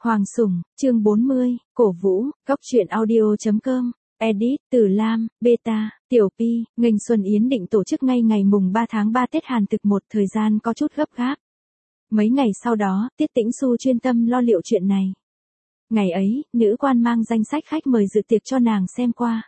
Hoàng Sủng, chương 40, cổ vũ, góc truyện audio.com, edit, Từ Lam, Beta, Tiểu Pi, Nghênh Xuân Yến định tổ chức ngay ngày mùng 3 tháng 3 Tết Hàn Thực, một thời gian có chút gấp gáp. Mấy ngày sau đó, Tiết Tĩnh Xu chuyên tâm lo liệu chuyện này. Ngày ấy, nữ quan mang danh sách khách mời dự tiệc cho nàng xem qua.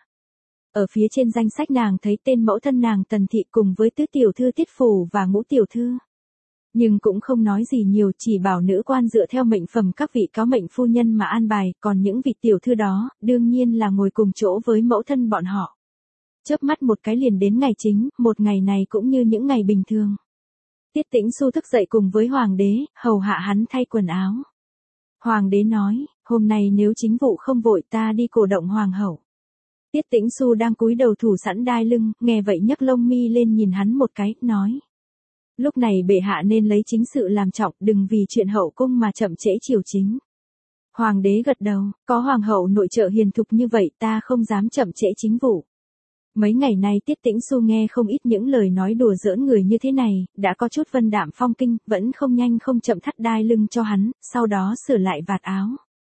Ở phía trên danh sách nàng thấy tên mẫu thân nàng Tần Thị cùng với tứ tiểu thư Tiết Phủ và ngũ tiểu thư. Nhưng cũng không nói gì nhiều, chỉ bảo nữ quan dựa theo mệnh phẩm các vị cáo mệnh phu nhân mà an bài, còn những vị tiểu thư đó, đương nhiên là ngồi cùng chỗ với mẫu thân bọn họ. Chớp mắt một cái liền đến ngày chính, một ngày này cũng như những ngày bình thường. Tiết Tĩnh Xu thức dậy cùng với hoàng đế, hầu hạ hắn thay quần áo. Hoàng đế nói, hôm nay nếu chính vụ không vội ta đi cổ động hoàng hậu. Tiết Tĩnh Xu đang cúi đầu thủ sẵn đai lưng, nghe vậy nhấc lông mi lên nhìn hắn một cái, nói. Lúc này bệ hạ nên lấy chính sự làm trọng, đừng vì chuyện hậu cung mà chậm trễ triều chính. Hoàng đế gật đầu, có hoàng hậu nội trợ hiền thục như vậy ta không dám chậm trễ chính vụ. Mấy ngày nay Tiết Tĩnh Xu nghe không ít những lời nói đùa giỡn người như thế này, đã có chút vân đạm phong kinh, vẫn không nhanh không chậm thắt đai lưng cho hắn, sau đó sửa lại vạt áo.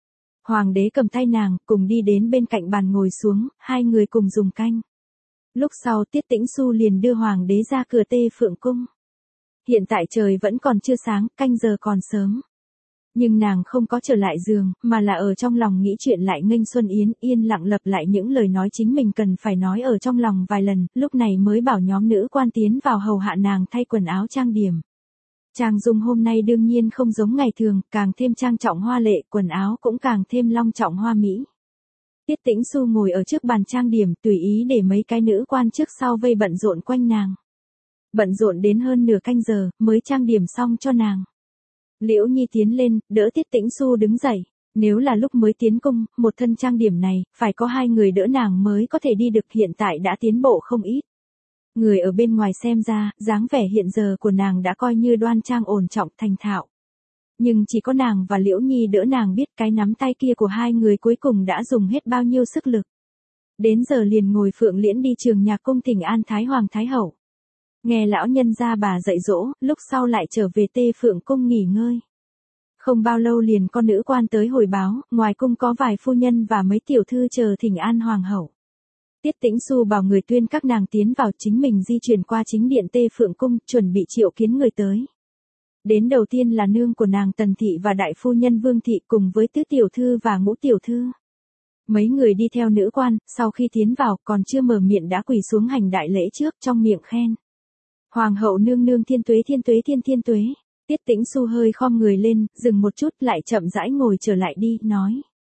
Hoàng đế cầm tay nàng, cùng đi đến bên cạnh bàn ngồi xuống, hai người cùng dùng canh. Lúc sau Tiết Tĩnh Xu liền đưa hoàng đế ra cửa Tê Phượng Cung. Hiện tại trời vẫn còn chưa sáng, canh giờ còn sớm. Nhưng nàng không có trở lại giường, mà là ở trong lòng nghĩ chuyện lại Nghênh Xuân Yến, yên lặng lặp lại những lời nói chính mình cần phải nói ở trong lòng vài lần, lúc này mới bảo nhóm nữ quan tiến vào hầu hạ nàng thay quần áo trang điểm. Trang dung hôm nay đương nhiên không giống ngày thường, càng thêm trang trọng hoa lệ, quần áo cũng càng thêm long trọng hoa mỹ. Tiết Tĩnh Xu ngồi ở trước bàn trang điểm, tùy ý để mấy cái nữ quan trước sau vây bận rộn quanh nàng. Bận rộn đến hơn nửa canh giờ, mới trang điểm xong cho nàng. Liễu Nhi tiến lên, đỡ Tiết Tĩnh Xu đứng dậy. Nếu là lúc mới tiến cung, một thân trang điểm này, phải có hai người đỡ nàng mới có thể đi được, hiện tại đã tiến bộ không ít. Người ở bên ngoài xem ra, dáng vẻ hiện giờ của nàng đã coi như đoan trang ổn trọng thành thạo. Nhưng chỉ có nàng và Liễu Nhi đỡ nàng biết cái nắm tay kia của hai người cuối cùng đã dùng hết bao nhiêu sức lực. Đến giờ liền ngồi Phượng Liễn đi Trường Nhạc Cung thỉnh an Thái Hoàng Thái Hậu. Nghe lão nhân gia bà dạy dỗ, lúc sau lại trở về Tê Phượng Cung nghỉ ngơi. Không bao lâu liền có nữ quan tới hồi báo, ngoài cung có vài phu nhân và mấy tiểu thư chờ thỉnh an hoàng hậu. Tiết Tĩnh Xu bảo người tuyên các nàng tiến vào, chính mình di chuyển qua chính điện Tê Phượng Cung, chuẩn bị triệu kiến người tới. Đến đầu tiên là nương của nàng Tần Thị và đại phu nhân Vương Thị cùng với tứ tiểu thư và ngũ tiểu thư. Mấy người đi theo nữ quan, sau khi tiến vào còn chưa mở miệng đã quỳ xuống hành đại lễ trước, trong miệng khen. Hoàng hậu nương nương thiên tuế thiên tuế thiên tuế. Tiết Tĩnh Xu hơi khom người lên, dừng một chút lại chậm rãi ngồi trở lại đi, nói.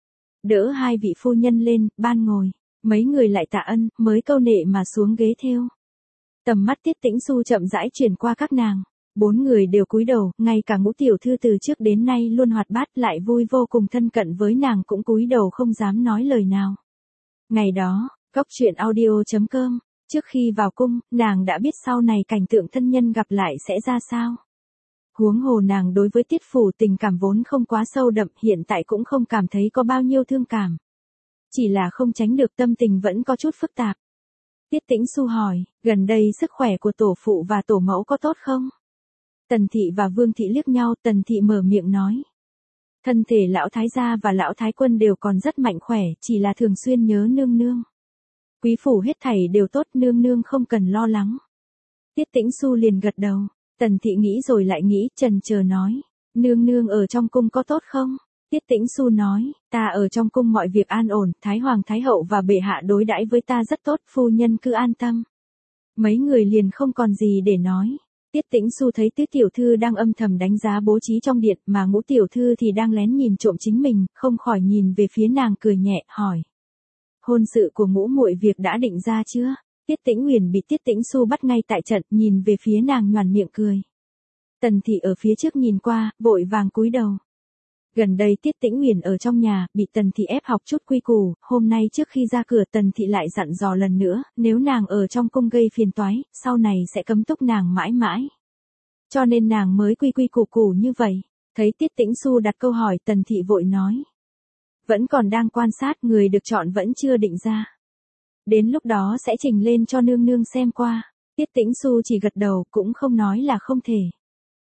Đỡ hai vị phu nhân lên, ban ngồi. Mấy người lại tạ ân, mới câu nệ mà xuống ghế theo. Tầm mắt Tiết Tĩnh Xu chậm rãi chuyển qua các nàng. Bốn người đều cúi đầu, ngay cả ngũ tiểu thư từ trước đến nay luôn hoạt bát lại vui vô cùng thân cận với nàng cũng cúi đầu không dám nói lời nào. Ngày đó, góc truyện audio.com. Trước khi vào cung, nàng đã biết sau này cảnh tượng thân nhân gặp lại sẽ ra sao. Huống hồ nàng đối với Tiết Phủ tình cảm vốn không quá sâu đậm, hiện tại cũng không cảm thấy có bao nhiêu thương cảm. Chỉ là không tránh được tâm tình vẫn có chút phức tạp. Tiết Tĩnh Xu hỏi, gần đây sức khỏe của tổ phụ và tổ mẫu có tốt không? Tần Thị và Vương Thị liếc nhau, Tần Thị mở miệng nói. Thân thể lão thái gia và lão thái quân đều còn rất mạnh khỏe, chỉ là thường xuyên nhớ nương nương. Quý phủ hết thảy đều tốt, nương nương không cần lo lắng. Tiết Tĩnh Xu liền gật đầu. Tần Thị nghĩ rồi lại nghĩ, chần chờ nói. Nương nương ở trong cung có tốt không? Tiết Tĩnh Xu nói, ta ở trong cung mọi việc an ổn, Thái Hoàng Thái Hậu và bệ hạ đối đãi với ta rất tốt, phu nhân cứ an tâm. Mấy người liền không còn gì để nói. Tiết Tĩnh Xu thấy tứ tiểu thư đang âm thầm đánh giá bố trí trong điện, mà ngũ tiểu thư thì đang lén nhìn trộm chính mình, không khỏi nhìn về phía nàng cười nhẹ, hỏi. Hôn sự của ngũ muội việc đã định ra chưa? Tiết Tĩnh Uyển bị Tiết Tĩnh Xu bắt ngay tại trận, nhìn về phía nàng nhoẻn miệng cười. Tần Thị ở phía trước nhìn qua, vội vàng cúi đầu. Gần đây Tiết Tĩnh Uyển ở trong nhà, bị Tần Thị ép học chút quy củ, hôm nay trước khi ra cửa Tần Thị lại dặn dò lần nữa, nếu nàng ở trong cung gây phiền toái, sau này sẽ cấm túc nàng mãi mãi. Cho nên nàng mới quy quy củ củ như vậy. Thấy Tiết Tĩnh Xu đặt câu hỏi, Tần Thị vội nói. Vẫn còn đang quan sát, người được chọn vẫn chưa định ra. Đến lúc đó sẽ trình lên cho nương nương xem qua. Tiết Tĩnh Xu chỉ gật đầu, cũng không nói là không thể.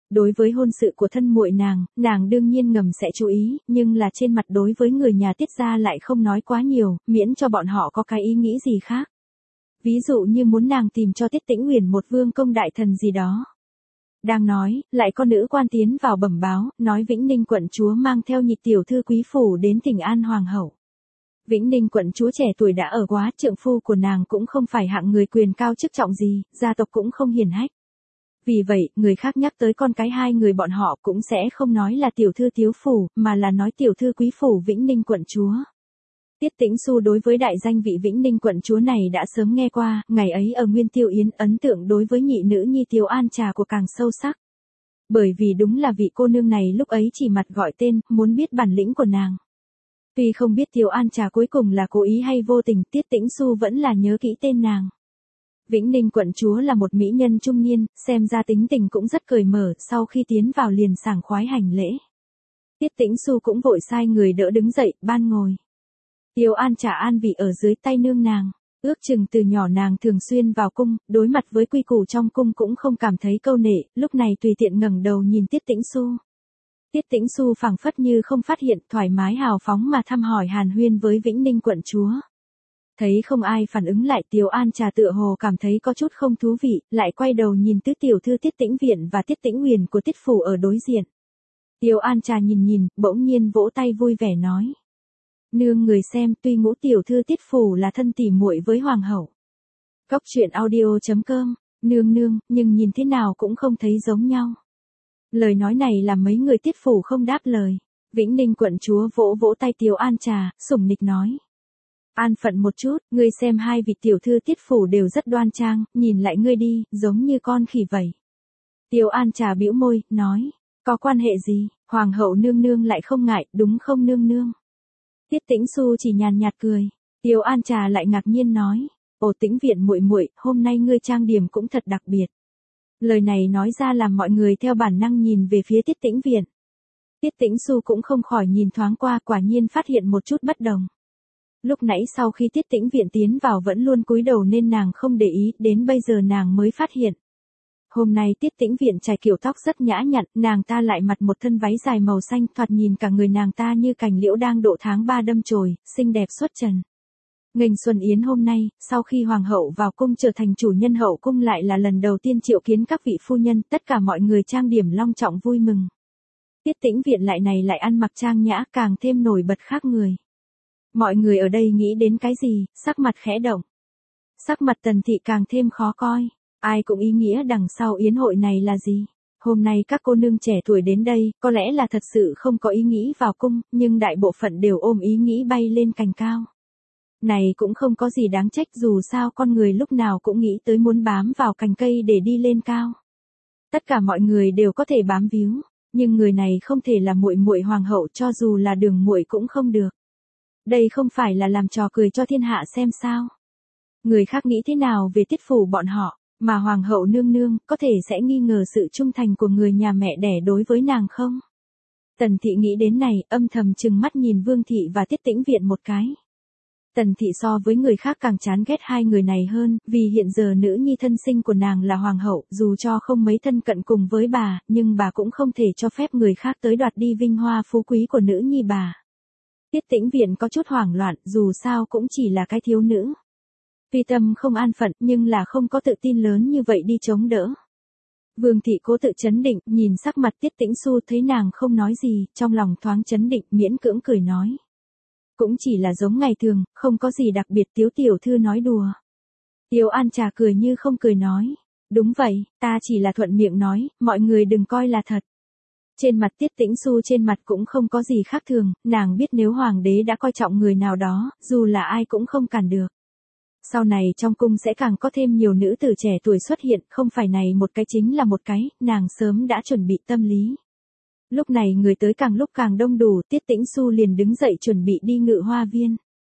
Đối với hôn sự của thân muội nàng đương nhiên ngầm sẽ chú ý, nhưng là trên mặt đối với người nhà Tiết gia lại không nói quá nhiều, miễn cho bọn họ có cái ý nghĩ gì khác. Ví dụ như muốn nàng tìm cho Tiết Tĩnh Uyển một vương công đại thần gì đó. Đang nói, lại có nữ quan tiến vào bẩm báo, nói Vĩnh Ninh quận chúa mang theo nhị tiểu thư quý phủ đến Thỉnh An hoàng hậu. Vĩnh Ninh quận chúa trẻ tuổi đã ở quá, trượng phu của nàng cũng không phải hạng người quyền cao chức trọng gì, gia tộc cũng không hiển hách. Vì vậy, người khác nhắc tới con cái hai người bọn họ cũng sẽ không nói là tiểu thư tiếu phủ, mà là nói tiểu thư quý phủ Vĩnh Ninh quận chúa. Tiết Tĩnh Xu đối với đại danh vị Vĩnh Ninh quận chúa này đã sớm nghe qua, ngày ấy ở Nguyên Tiêu Yến ấn tượng đối với nhị nữ nhi Tiếu An Trà của càng sâu sắc. Bởi vì đúng là vị cô nương này lúc ấy chỉ mặt gọi tên, muốn biết bản lĩnh của nàng. Tuy không biết Tiếu An Trà cuối cùng là cố ý hay vô tình, Tiết Tĩnh Xu vẫn là nhớ kỹ tên nàng. Vĩnh Ninh quận chúa là một mỹ nhân trung niên, xem ra tính tình cũng rất cởi mở, sau khi tiến vào liền sảng khoái hành lễ. Tiết Tĩnh Xu cũng vội sai người đỡ đứng dậy, ban ngồi. Tiếu An Trà an vị ở dưới tay nương nàng, ước chừng từ nhỏ nàng thường xuyên vào cung, đối mặt với quy củ trong cung cũng không cảm thấy câu nệ, lúc này tùy tiện ngẩng đầu nhìn Tiết Tĩnh Xu. Tiết Tĩnh Xu phảng phất như không phát hiện, thoải mái hào phóng mà thăm hỏi hàn huyên với Vĩnh Ninh quận chúa. Thấy không ai phản ứng lại, Tiếu An Trà tựa hồ cảm thấy có chút không thú vị, lại quay đầu nhìn tứ tiểu thư Tiết Tĩnh Viện và Tiết Tĩnh Uyển của Tiết phủ ở đối diện. Tiếu An Trà nhìn, bỗng nhiên vỗ tay vui vẻ nói: "Nương người xem, tuy ngũ tiểu thư Tiết phủ là thân tỉ muội với hoàng hậu." Cóc truyện audio.com, nương, nhưng nhìn thế nào cũng không thấy giống nhau. Lời nói này làm mấy người Tiết phủ không đáp lời. Vĩnh Ninh quận chúa vỗ vỗ tay Tiếu An Trà, sủng nịch nói: "An phận một chút, ngươi xem hai vị tiểu thư Tiết phủ đều rất đoan trang, nhìn lại ngươi đi, giống như con khỉ vậy." Tiếu An Trà bĩu môi, nói: "Có quan hệ gì, hoàng hậu nương nương lại không ngại, đúng không nương nương?" Tiết Tĩnh Xu chỉ nhàn nhạt cười. Tiếu An Trà lại ngạc nhiên nói: "Ồ Tĩnh Viện muội muội, hôm nay ngươi trang điểm cũng thật đặc biệt." Lời này nói ra làm mọi người theo bản năng nhìn về phía Tiết Tĩnh Viện. Tiết Tĩnh Xu cũng không khỏi nhìn thoáng qua, quả nhiên phát hiện một chút bất đồng. Lúc nãy sau khi Tiết Tĩnh Viện tiến vào vẫn luôn cúi đầu nên nàng không để ý, đến bây giờ nàng mới phát hiện. Hôm nay Tiết Tĩnh Viện trải kiểu tóc rất nhã nhặn, nàng ta lại mặc một thân váy dài màu xanh, thoạt nhìn cả người nàng ta như cành liễu đang độ tháng 3 đâm chồi, xinh đẹp xuất trần. Nghênh Xuân Yến hôm nay, sau khi hoàng hậu vào cung trở thành chủ nhân hậu cung lại là lần đầu tiên triệu kiến các vị phu nhân, tất cả mọi người trang điểm long trọng vui mừng. Tiết Tĩnh Viện lại ăn mặc trang nhã, càng thêm nổi bật khác người. Mọi người ở đây nghĩ đến cái gì, sắc mặt khẽ động. Sắc mặt Tần Thị càng thêm khó coi. Ai cũng ý nghĩa đằng sau yến hội này là gì. Hôm nay các cô nương trẻ tuổi đến đây, có lẽ là thật sự không có ý nghĩ vào cung, nhưng đại bộ phận đều ôm ý nghĩ bay lên cành cao. Này cũng không có gì đáng trách, dù sao con người lúc nào cũng nghĩ tới muốn bám vào cành cây để đi lên cao. Tất cả mọi người đều có thể bám víu, nhưng người này không thể là muội muội hoàng hậu, cho dù là đường muội cũng không được. Đây không phải là làm trò cười cho thiên hạ xem sao. Người khác nghĩ thế nào về Tiết phủ bọn họ, mà hoàng hậu nương nương có thể sẽ nghi ngờ sự trung thành của người nhà mẹ đẻ đối với nàng không? Tần Thị nghĩ đến này, âm thầm trừng mắt nhìn Vương Thị và Tiết Tĩnh Viện một cái. Tần Thị so với người khác càng chán ghét hai người này hơn, vì hiện giờ nữ nhi thân sinh của nàng là hoàng hậu, dù cho không mấy thân cận cùng với bà, nhưng bà cũng không thể cho phép người khác tới đoạt đi vinh hoa phú quý của nữ nhi bà. Tiết Tĩnh Viện có chút hoảng loạn, dù sao cũng chỉ là cái thiếu nữ. Tuy tâm không an phận, nhưng là không có tự tin lớn như vậy đi chống đỡ. Vương Thị cố tự chấn định, nhìn sắc mặt Tiết Tĩnh Xu thấy nàng không nói gì, trong lòng thoáng chấn định, miễn cưỡng cười nói: "Cũng chỉ là giống ngày thường, không có gì đặc biệt." Tiếu tiểu thư nói đùa. Tiếu An Trà cười như không cười nói: "Đúng vậy, ta chỉ là thuận miệng nói, mọi người đừng coi là thật." Trên mặt Tiết Tĩnh Xu trên mặt cũng không có gì khác thường, nàng biết nếu hoàng đế đã coi trọng người nào đó, dù là ai cũng không cản được. Sau này trong cung sẽ càng có thêm nhiều nữ tử trẻ tuổi xuất hiện, không phải này một cái chính là một cái, nàng sớm đã chuẩn bị tâm lý. Lúc này người tới càng lúc càng đông đủ, Tiết Tĩnh Xu liền đứng dậy chuẩn bị đi Ngự Hoa Viên.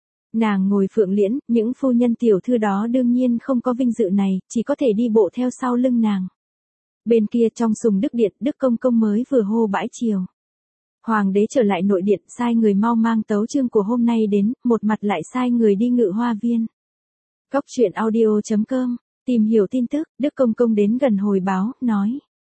Nàng ngồi phượng liễn, những phu nhân tiểu thư đó đương nhiên không có vinh dự này, chỉ có thể đi bộ theo sau lưng nàng. Bên kia trong sùng Đức Điện, Đức Công Công mới vừa hô bãi chiều. Hoàng đế trở lại nội điện, sai người mau mang tấu chương của hôm nay đến, một mặt lại sai người đi Ngự Hoa Viên. Cóc truyện audio.com, tìm hiểu tin tức, Đức Công Công đến gần hồi báo, nói: